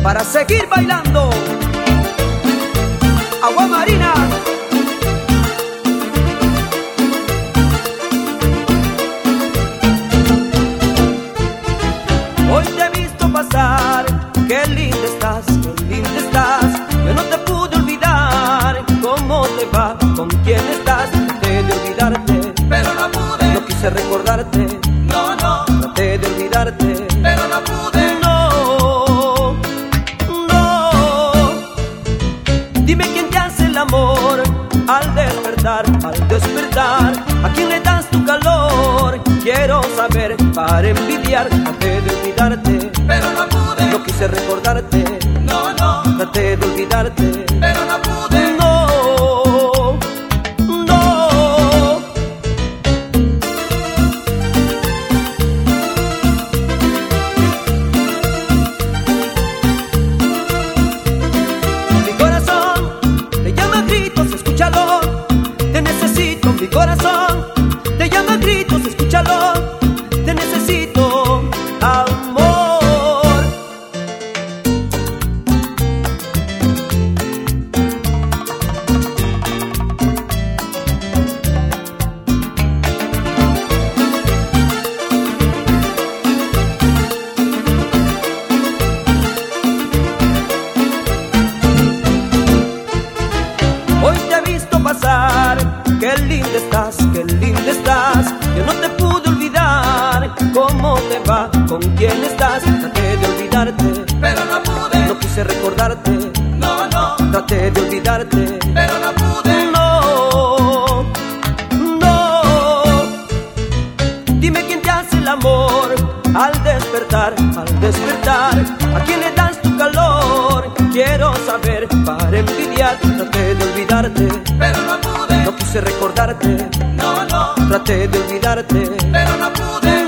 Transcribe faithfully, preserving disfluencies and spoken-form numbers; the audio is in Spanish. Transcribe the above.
para seguir bailando. Agua Marina. Hoy te he visto pasar, qué linda estás, qué linda estás. Yo no te pude olvidar, cómo te va, con quién estás. Traté de olvidarte, pero no pude. No quise recordarte, no, no. Traté de olvidarte, pero no pude. No, no. Dime quién te hace el amor al despertar, al despertar. ¿A quién le das tu calor? Quiero saber para envidiar. Traté de olvidarte, pero no pude. No quise recordarte, no, no. Traté de olvidarte, pero no pude. No, no. Mi corazón te llama a gritos, escúchalo. Te necesito, mi corazón te llama a gritos, escúchalo. Te necesito, amor. Hoy te he visto pasar, qué linda estás, qué linda estás. Yo no te pude olvidar, cómo te va, con quién estás. Traté de olvidarte, pero no pude. No quise recordarte, no, no. Traté de olvidarte, pero no pude. No, no. Dime quién te hace el amor al despertar, al despertar. ¿A quién le das tu calor? Quiero saber para envidiar. Traté de olvidarte, pero no pude. No quise recordarte, no, no. Traté de olvidarte, pero no pude.